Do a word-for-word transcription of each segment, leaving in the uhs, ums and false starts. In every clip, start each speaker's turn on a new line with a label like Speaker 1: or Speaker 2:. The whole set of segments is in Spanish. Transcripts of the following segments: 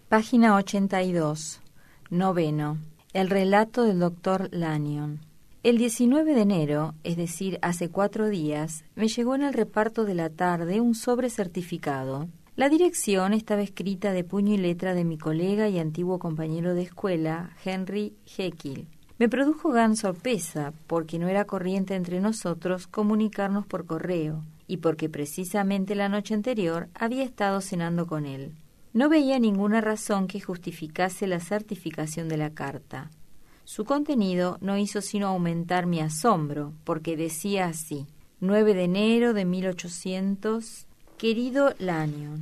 Speaker 1: Página ochenta y dos. Noveno. El relato del doctor Lanyon. El diecinueve de enero, es decir, hace cuatro días, me llegó en el reparto de la tarde un sobre certificado. La dirección estaba escrita de puño y letra de mi colega y antiguo compañero de escuela, Henry Jekyll. Me produjo gran sorpresa, porque no era corriente entre nosotros comunicarnos por correo, y porque precisamente la noche anterior había estado cenando con él. No veía ninguna razón que justificase la certificación de la carta. Su contenido no hizo sino aumentar mi asombro, porque decía así: nueve de enero de mil ochocientos. Querido Lanyon,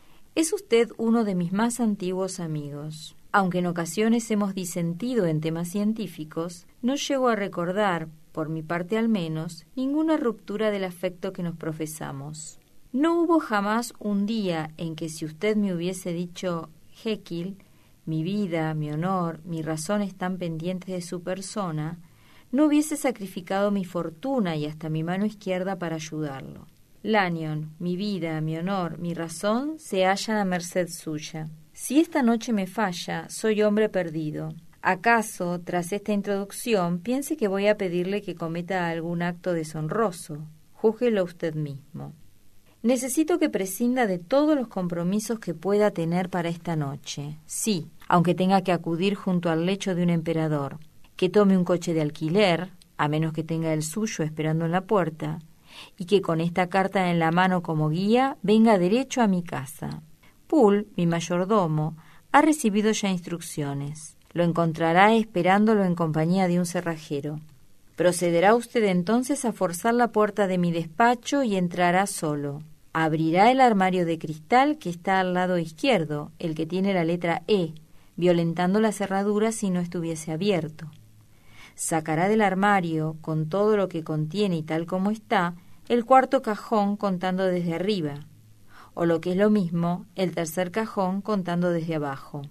Speaker 1: es usted uno de mis más antiguos amigos. Aunque en ocasiones hemos disentido en temas científicos, no llego a recordar, por mi parte al menos, ninguna ruptura del afecto que nos profesamos. No hubo jamás un día en que si usted me hubiese dicho: Jekyll, mi vida, mi honor, mi razón están pendientes de su persona, no hubiese sacrificado mi fortuna y hasta mi mano izquierda para ayudarlo. Lanyon, mi vida, mi honor, mi razón se hallan a merced suya. Si esta noche me falla, soy hombre perdido. ¿Acaso, tras esta introducción, piense que voy a pedirle que cometa algún acto deshonroso? Júzguelo usted mismo. Necesito que prescinda de todos los compromisos que pueda tener para esta noche. Sí, aunque tenga que acudir junto al lecho de un emperador. Que tome un coche de alquiler, a menos que tenga el suyo esperando en la puerta, y que con esta carta en la mano como guía venga derecho a mi casa. Poole, mi mayordomo, ha recibido ya instrucciones. Lo encontrará esperándolo en compañía de un cerrajero. Procederá usted entonces a forzar la puerta de mi despacho y entrará solo. Abrirá el armario de cristal que está al lado izquierdo, el que tiene la letra E, violentando la cerradura si no estuviese abierto. Sacará del armario, con todo lo que contiene y tal como está, el cuarto cajón contando desde arriba, o lo que es lo mismo, el tercer cajón contando desde abajo.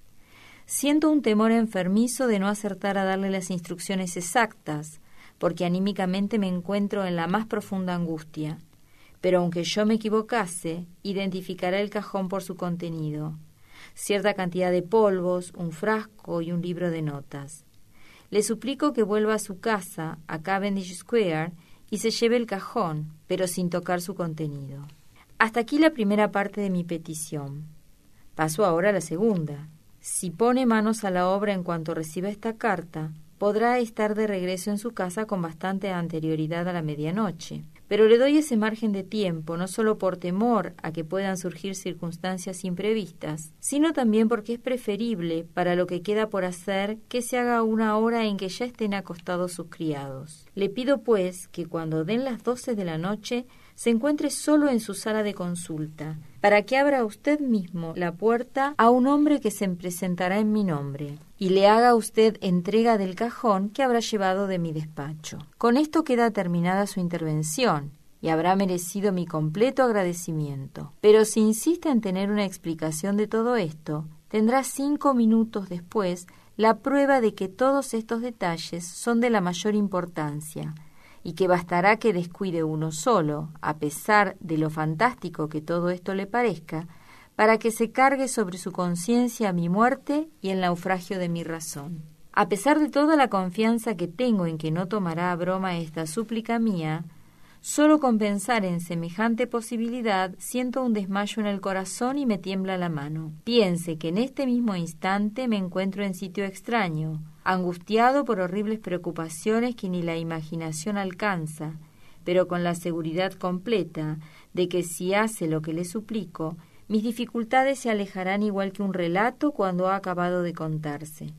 Speaker 1: Siento un temor enfermizo de no acertar a darle las instrucciones exactas, porque anímicamente me encuentro en la más profunda angustia. Pero aunque yo me equivocase, identificaré el cajón por su contenido. Cierta cantidad de polvos, un frasco y un libro de notas. Le suplico que vuelva a su casa, a Cavendish Square, y se lleve el cajón, pero sin tocar su contenido. Hasta aquí la primera parte de mi petición. Paso ahora a la segunda. Si pone manos a la obra en cuanto reciba esta carta, podrá estar de regreso en su casa con bastante anterioridad a la medianoche. Pero le doy ese margen de tiempo, no solo por temor a que puedan surgir circunstancias imprevistas, sino también porque es preferible, para lo que queda por hacer, que se haga a una hora en que ya estén acostados sus criados. Le pido, pues, que cuando den las doce de la noche, se encuentre solo en su sala de consulta, para que abra usted mismo la puerta a un hombre que se presentará en mi nombre, y le haga a usted entrega del cajón que habrá llevado de mi despacho. Con esto queda terminada su intervención, y habrá merecido mi completo agradecimiento. Pero si insiste en tener una explicación de todo esto, tendrá cinco minutos después la prueba de que todos estos detalles son de la mayor importancia, y que bastará que descuide uno solo, a pesar de lo fantástico que todo esto le parezca, para que se cargue sobre su conciencia mi muerte y el naufragio de mi razón. A pesar de toda la confianza que tengo en que no tomará a broma esta súplica mía, solo con pensar en semejante posibilidad siento un desmayo en el corazón y me tiembla la mano. Piense que en este mismo instante me encuentro en sitio extraño, angustiado por horribles preocupaciones que ni la imaginación alcanza, pero con la seguridad completa de que si hace lo que le suplico, mis dificultades se alejarán igual que un relato cuando ha acabado de contarse.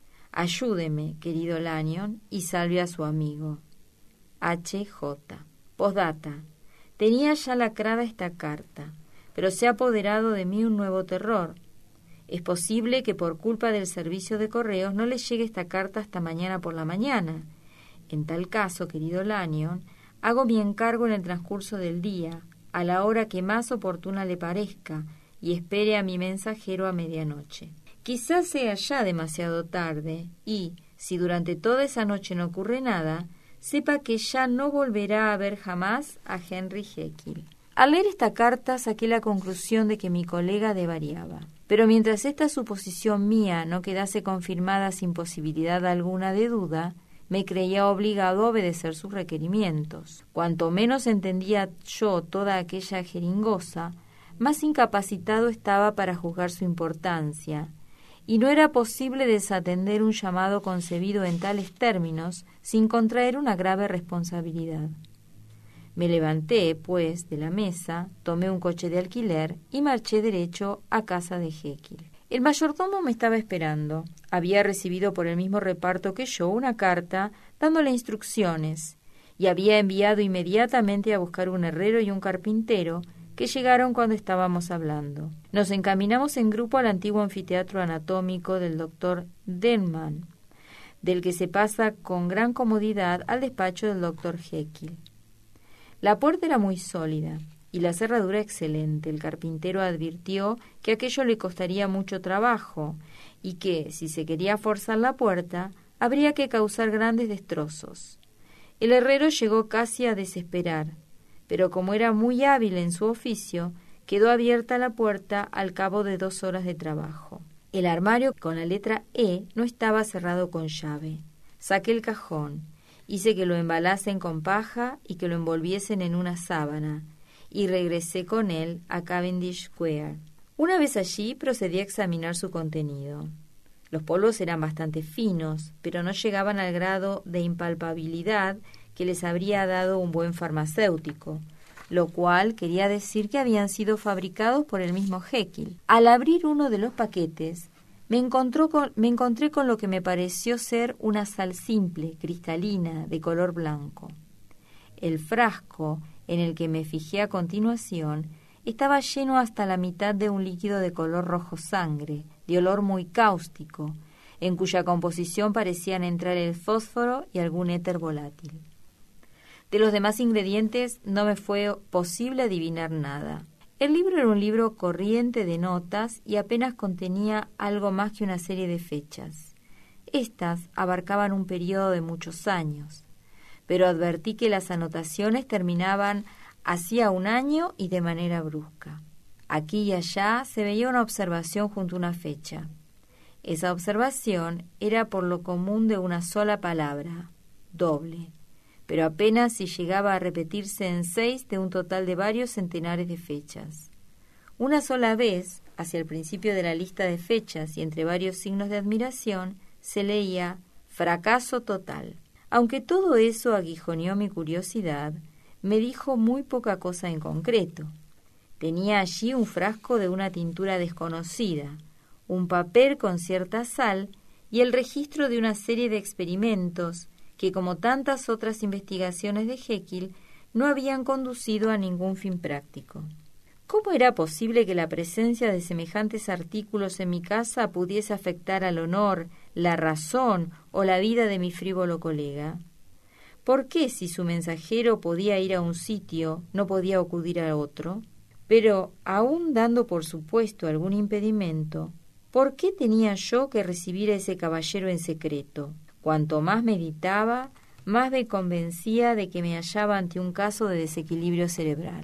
Speaker 1: Ayúdeme, querido Lanyon, y salve a su amigo. H J. Postdata. Tenía ya lacrada esta carta, pero se ha apoderado de mí un nuevo terror. Es posible que por culpa del servicio de correos no le llegue esta carta hasta mañana por la mañana. En tal caso, querido Lanyon, hago mi encargo en el transcurso del día, a la hora que más oportuna le parezca, y espere a mi mensajero a medianoche. Quizás sea ya demasiado tarde, y, si durante toda esa noche no ocurre nada, sepa que ya no volverá a ver jamás a Henry Jekyll. Al leer esta carta saqué la conclusión de que mi colega devariaba. Pero mientras esta suposición mía no quedase confirmada sin posibilidad alguna de duda, me creía obligado a obedecer sus requerimientos. Cuanto menos entendía yo toda aquella jeringosa, más incapacitado estaba para juzgar su importancia, y no era posible desatender un llamado concebido en tales términos sin contraer una grave responsabilidad. Me levanté, pues, de la mesa, tomé un coche de alquiler y marché derecho a casa de Jekyll. El mayordomo me estaba esperando. Había recibido por el mismo reparto que yo una carta dándole instrucciones y había enviado inmediatamente a buscar un herrero y un carpintero que llegaron cuando estábamos hablando. Nos encaminamos en grupo al antiguo anfiteatro anatómico del doctor Denman, del que se pasa con gran comodidad al despacho del doctor Jekyll. La puerta era muy sólida y la cerradura excelente. El carpintero advirtió que aquello le costaría mucho trabajo y que, si se quería forzar la puerta, habría que causar grandes destrozos. El herrero llegó casi a desesperar, pero como era muy hábil en su oficio, quedó abierta la puerta al cabo de dos horas de trabajo. El armario con la letra E no estaba cerrado con llave. Saqué el cajón, hice que lo embalasen con paja y que lo envolviesen en una sábana, y regresé con él a Cavendish Square. Una vez allí procedí a examinar su contenido. Los polvos eran bastante finos, pero no llegaban al grado de impalpabilidad que les habría dado un buen farmacéutico, lo cual quería decir que habían sido fabricados por el mismo Jekyll. Al abrir uno de los paquetes, me, encontró con, me encontré con lo que me pareció ser una sal simple, cristalina, de color blanco. El frasco, en el que me fijé a continuación, estaba lleno hasta la mitad de un líquido de color rojo sangre, de olor muy cáustico, en cuya composición parecían entrar el fósforo y algún éter volátil. De los demás ingredientes no me fue posible adivinar nada. El libro era un libro corriente de notas y apenas contenía algo más que una serie de fechas. Estas abarcaban un periodo de muchos años, pero advertí que las anotaciones terminaban hacía un año y de manera brusca. Aquí y allá se veía una observación junto a una fecha. Esa observación era por lo común de una sola palabra, doble, pero apenas si llegaba a repetirse en seis de un total de varios centenares de fechas. Una sola vez, hacia el principio de la lista de fechas y entre varios signos de admiración, se leía «fracaso total». Aunque todo eso aguijoneó mi curiosidad, me dijo muy poca cosa en concreto. Tenía allí un frasco de una tintura desconocida, un papel con cierta sal y el registro de una serie de experimentos que, como tantas otras investigaciones de Jekyll, no habían conducido a ningún fin práctico. ¿Cómo era posible que la presencia de semejantes artículos en mi casa pudiese afectar al honor, la razón o la vida de mi frívolo colega? ¿Por qué, si su mensajero podía ir a un sitio, no podía acudir a otro? Pero, aun dando por supuesto algún impedimento, ¿por qué tenía yo que recibir a ese caballero en secreto? Cuanto más meditaba, más me convencía de que me hallaba ante un caso de desequilibrio cerebral.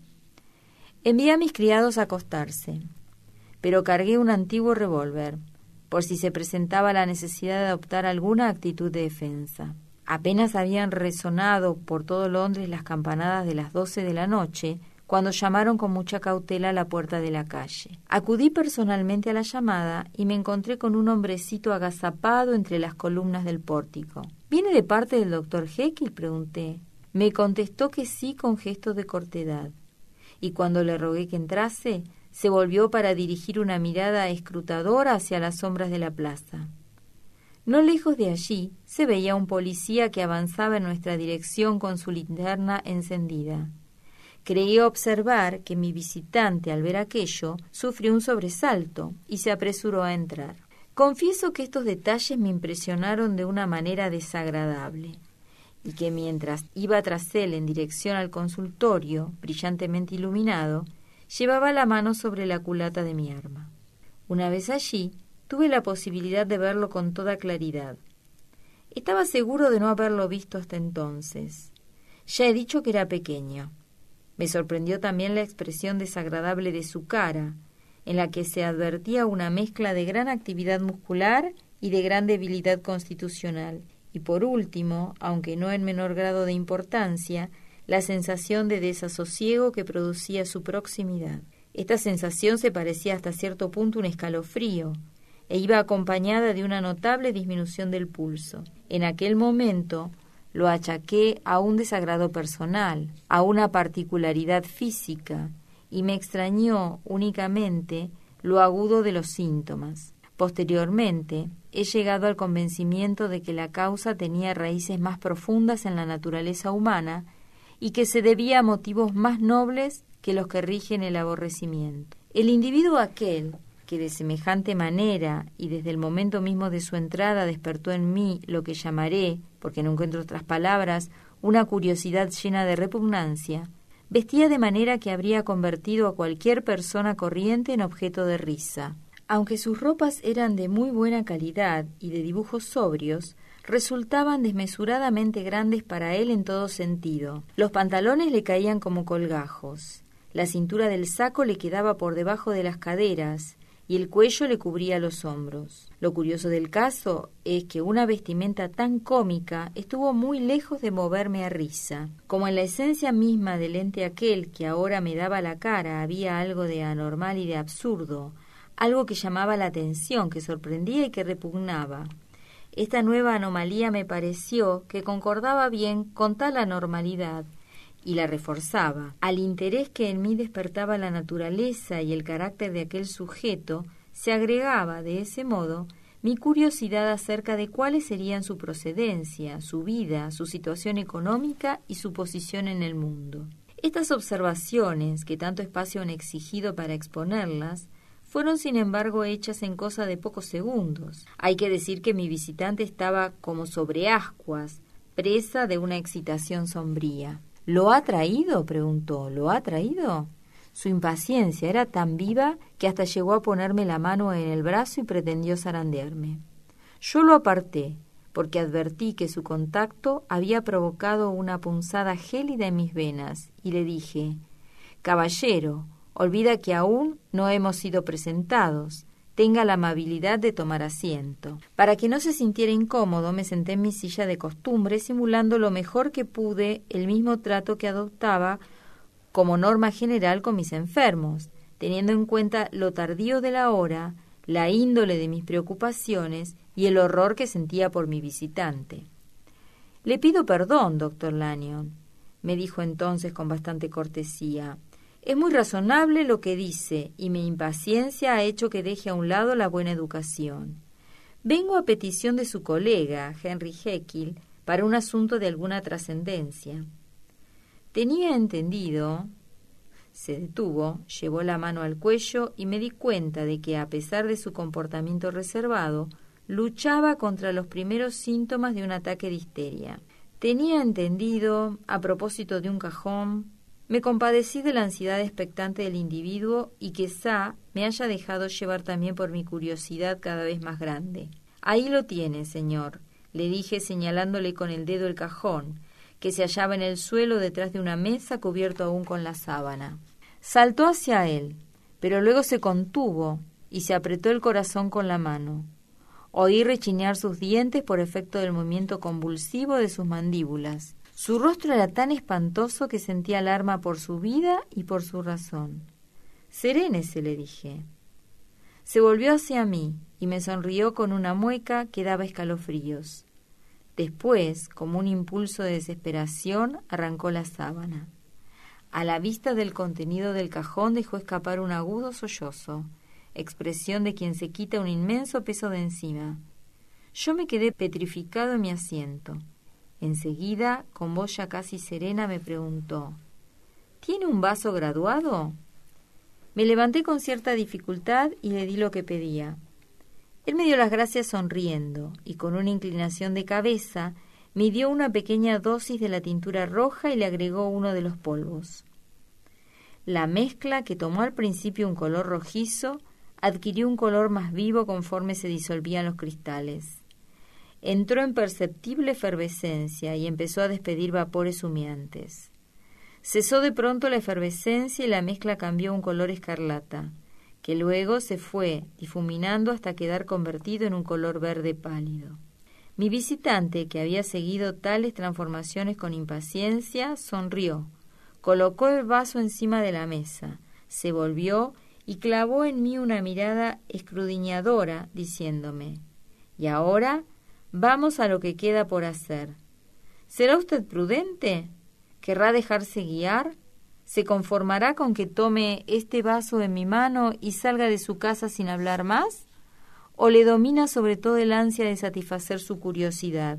Speaker 1: Envié a mis criados a acostarse, pero cargué un antiguo revólver, por si se presentaba la necesidad de adoptar alguna actitud de defensa. Apenas habían resonado por todo Londres las campanadas de las doce de la noche, cuando llamaron con mucha cautela a la puerta de la calle. Acudí personalmente a la llamada y me encontré con un hombrecito agazapado entre las columnas del pórtico. ¿Viene de parte del doctor Jekyll?, pregunté. Me contestó que sí con gesto de cortedad, y cuando le rogué que entrase, se volvió para dirigir una mirada escrutadora hacia las sombras de la plaza. No lejos de allí se veía un policía que avanzaba en nuestra dirección con su linterna encendida. Creí observar que mi visitante, al ver aquello, sufrió un sobresalto y se apresuró a entrar. Confieso que estos detalles me impresionaron de una manera desagradable, y que mientras iba tras él en dirección al consultorio, brillantemente iluminado, llevaba la mano sobre la culata de mi arma. Una vez allí, tuve la posibilidad de verlo con toda claridad. Estaba seguro de no haberlo visto hasta entonces. Ya he dicho que era pequeño. Me sorprendió también la expresión desagradable de su cara, en la que se advertía una mezcla de gran actividad muscular y de gran debilidad constitucional. Y por último, aunque no en menor grado de importancia, la sensación de desasosiego que producía su proximidad. Esta sensación se parecía hasta cierto punto un escalofrío, e iba acompañada de una notable disminución del pulso. En aquel momento lo achaqué a un desagrado personal, a una particularidad física, y me extrañó únicamente lo agudo de los síntomas. Posteriormente, he llegado al convencimiento de que la causa tenía raíces más profundas en la naturaleza humana y que se debía a motivos más nobles que los que rigen el aborrecimiento. El individuo aquel que de semejante manera y desde el momento mismo de su entrada despertó en mí lo que llamaré, porque no encuentro otras palabras, una curiosidad llena de repugnancia, vestía de manera que habría convertido a cualquier persona corriente en objeto de risa. Aunque sus ropas eran de muy buena calidad y de dibujos sobrios, resultaban desmesuradamente grandes para él en todo sentido. Los pantalones le caían como colgajos, la cintura del saco le quedaba por debajo de las caderas y el cuello le cubría los hombros. Lo curioso del caso es que una vestimenta tan cómica estuvo muy lejos de moverme a risa. Como en la esencia misma del ente aquel que ahora me daba la cara había algo de anormal y de absurdo, algo que llamaba la atención, que sorprendía y que repugnaba. Esta nueva anomalía me pareció que concordaba bien con tal anormalidad y la reforzaba. Al interés que en mí despertaba la naturaleza y el carácter de aquel sujeto, se agregaba, de ese modo, mi curiosidad acerca de cuáles serían su procedencia, su vida, su situación económica y su posición en el mundo. Estas observaciones, que tanto espacio han exigido para exponerlas, fueron sin embargo hechas en cosa de pocos segundos. Hay que decir que mi visitante estaba como sobre ascuas, presa de una excitación sombría. ¿Lo ha traído?, preguntó. ¿Lo ha traído? Su impaciencia era tan viva que hasta llegó a ponerme la mano en el brazo y pretendió zarandearme. Yo lo aparté, porque advertí que su contacto había provocado una punzada gélida en mis venas, y le dije: «Caballero, olvida que aún no hemos sido presentados. Tenga la amabilidad de tomar asiento». Para que no se sintiera incómodo, me senté en mi silla de costumbre, simulando lo mejor que pude el mismo trato que adoptaba como norma general con mis enfermos, teniendo en cuenta lo tardío de la hora, la índole de mis preocupaciones y el horror que sentía por mi visitante. «Le pido perdón, doctor Lanyon», me dijo entonces con bastante cortesía. «Es muy razonable lo que dice, y mi impaciencia ha hecho que deje a un lado la buena educación. Vengo a petición de su colega, Henry Jekyll, para un asunto de alguna trascendencia». Tenía entendido. Se detuvo, llevó la mano al cuello y me di cuenta de que, a pesar de su comportamiento reservado, luchaba contra los primeros síntomas de un ataque de histeria. Tenía entendido, a propósito de un cajón. Me compadecí de la ansiedad expectante del individuo y quizá me haya dejado llevar también por mi curiosidad cada vez más grande. «Ahí lo tiene, señor», le dije señalándole con el dedo el cajón, que se hallaba en el suelo detrás de una mesa cubierto aún con la sábana. Saltó hacia él, pero luego se contuvo y se apretó el corazón con la mano. Oí rechinar sus dientes por efecto del movimiento convulsivo de sus mandíbulas. Su rostro era tan espantoso que sentía alarma por su vida y por su razón. «Serénese», le dije. Se volvió hacia mí y me sonrió con una mueca que daba escalofríos. Después, como un impulso de desesperación, arrancó la sábana. A la vista del contenido del cajón dejó escapar un agudo sollozo, expresión de quien se quita un inmenso peso de encima. Yo me quedé petrificado en mi asiento. Enseguida, con voz ya casi serena, me preguntó: «¿Tiene un vaso graduado?». Me levanté con cierta dificultad y le di lo que pedía. Él me dio las gracias sonriendo y con una inclinación de cabeza me dio una pequeña dosis de la tintura roja y le agregó uno de los polvos. La mezcla, que tomó al principio un color rojizo, adquirió un color más vivo conforme se disolvían los cristales. Entró en perceptible efervescencia y empezó a despedir vapores humeantes. Cesó de pronto la efervescencia y la mezcla cambió a un color escarlata, que luego se fue difuminando hasta quedar convertido en un color verde pálido. Mi visitante, que había seguido tales transformaciones con impaciencia, sonrió, colocó el vaso encima de la mesa, se volvió y clavó en mí una mirada escudriñadora, diciéndome: «Y ahora vamos a lo que queda por hacer. ¿Será usted prudente? ¿Querrá dejarse guiar? ¿Se conformará con que tome este vaso en mi mano y salga de su casa sin hablar más? ¿O le domina sobre todo el ansia de satisfacer su curiosidad?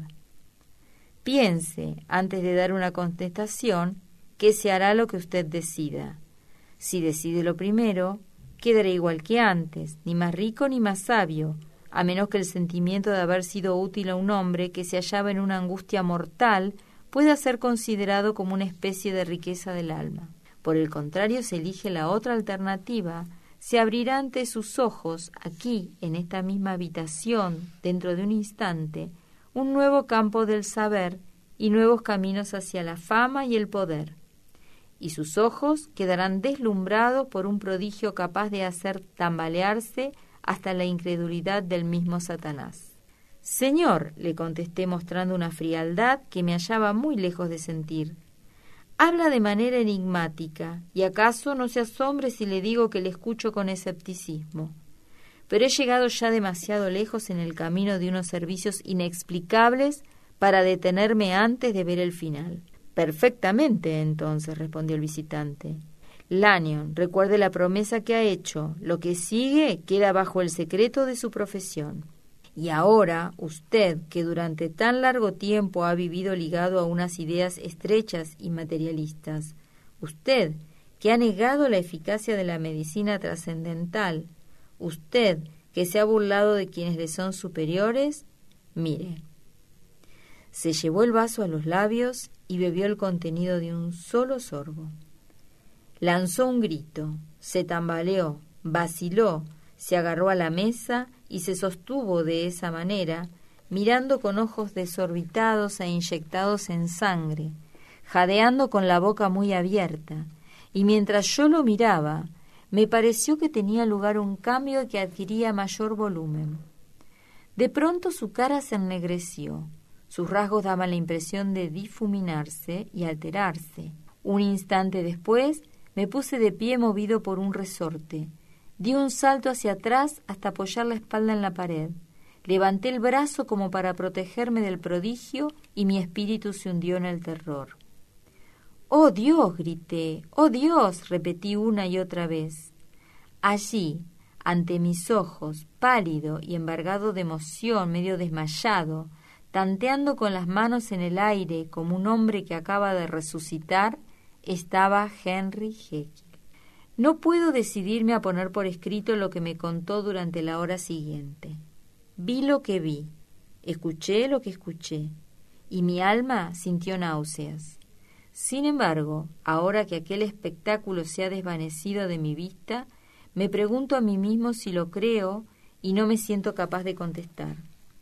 Speaker 1: Piense, antes de dar una contestación, que se hará lo que usted decida. Si decide lo primero, quedará igual que antes, ni más rico ni más sabio, a menos que el sentimiento de haber sido útil a un hombre que se hallaba en una angustia mortal pueda ser considerado como una especie de riqueza del alma. Por el contrario, se elige la otra alternativa, se abrirá ante sus ojos, aquí, en esta misma habitación, dentro de un instante, un nuevo campo del saber y nuevos caminos hacia la fama y el poder. Y sus ojos quedarán deslumbrados por un prodigio capaz de hacer tambalearse hasta la incredulidad del mismo Satanás. «Señor», le contesté mostrando una frialdad que me hallaba muy lejos de sentir, «habla de manera enigmática, y acaso no se asombre si le digo que le escucho con escepticismo. Pero he llegado ya demasiado lejos en el camino de unos servicios inexplicables para detenerme antes de ver el final». «Perfectamente, entonces», respondió el visitante. «Lanyon, recuerde la promesa que ha hecho. Lo que sigue queda bajo el secreto de su profesión. Y ahora, usted, que durante tan largo tiempo ha vivido ligado a unas ideas estrechas y materialistas, usted, que ha negado la eficacia de la medicina trascendental, usted, que se ha burlado de quienes le son superiores, mire». Se llevó el vaso a los labios y bebió el contenido de un solo sorbo. Lanzó un grito, se tambaleó, vaciló, se agarró a la mesa y se sostuvo de esa manera, mirando con ojos desorbitados e inyectados en sangre, jadeando con la boca muy abierta, y mientras yo lo miraba, me pareció que tenía lugar un cambio que adquiría mayor volumen. De pronto su cara se ennegreció, sus rasgos daban la impresión de difuminarse y alterarse. Un instante después me puse de pie movido por un resorte. Di un salto hacia atrás hasta apoyar la espalda en la pared. Levanté el brazo como para protegerme del prodigio y mi espíritu se hundió en el terror. «¡Oh, Dios!», grité. «¡Oh, Dios!», repetí una y otra vez. Allí, ante mis ojos, pálido y embargado de emoción, medio desmayado, tanteando con las manos en el aire como un hombre que acaba de resucitar, estaba Henry Jekyll. No puedo decidirme a poner por escrito lo que me contó durante la hora siguiente. Vi lo que vi, escuché lo que escuché, y mi alma sintió náuseas. Sin embargo, ahora que aquel espectáculo se ha desvanecido de mi vista, me pregunto a mí mismo si lo creo y no me siento capaz de contestar.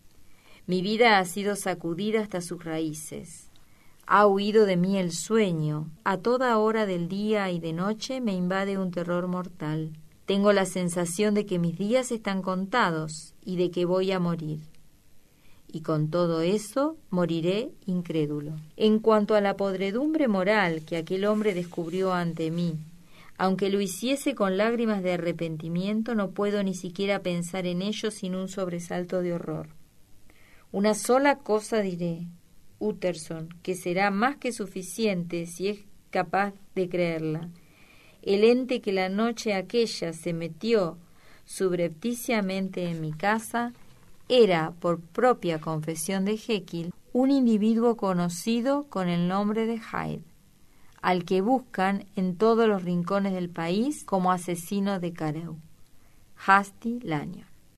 Speaker 1: Mi vida ha sido sacudida hasta sus raíces. Ha huido de mí el sueño. A toda hora del día y de noche me invade un terror mortal. Tengo la sensación de que mis días están contados y de que voy a morir. Y con todo eso moriré incrédulo. En cuanto a la podredumbre moral que aquel hombre descubrió ante mí, aunque lo hiciese con lágrimas de arrepentimiento, no puedo ni siquiera pensar en ello sin un sobresalto de horror. Una sola cosa diré, Utterson, que será más que suficiente si es capaz de creerla. El ente que la noche aquella se metió subrepticiamente en mi casa era, por propia confesión de Jekyll, un individuo conocido con el nombre de Hyde, al que buscan en todos los rincones del país como asesino de Carew. Hasty Lanyon.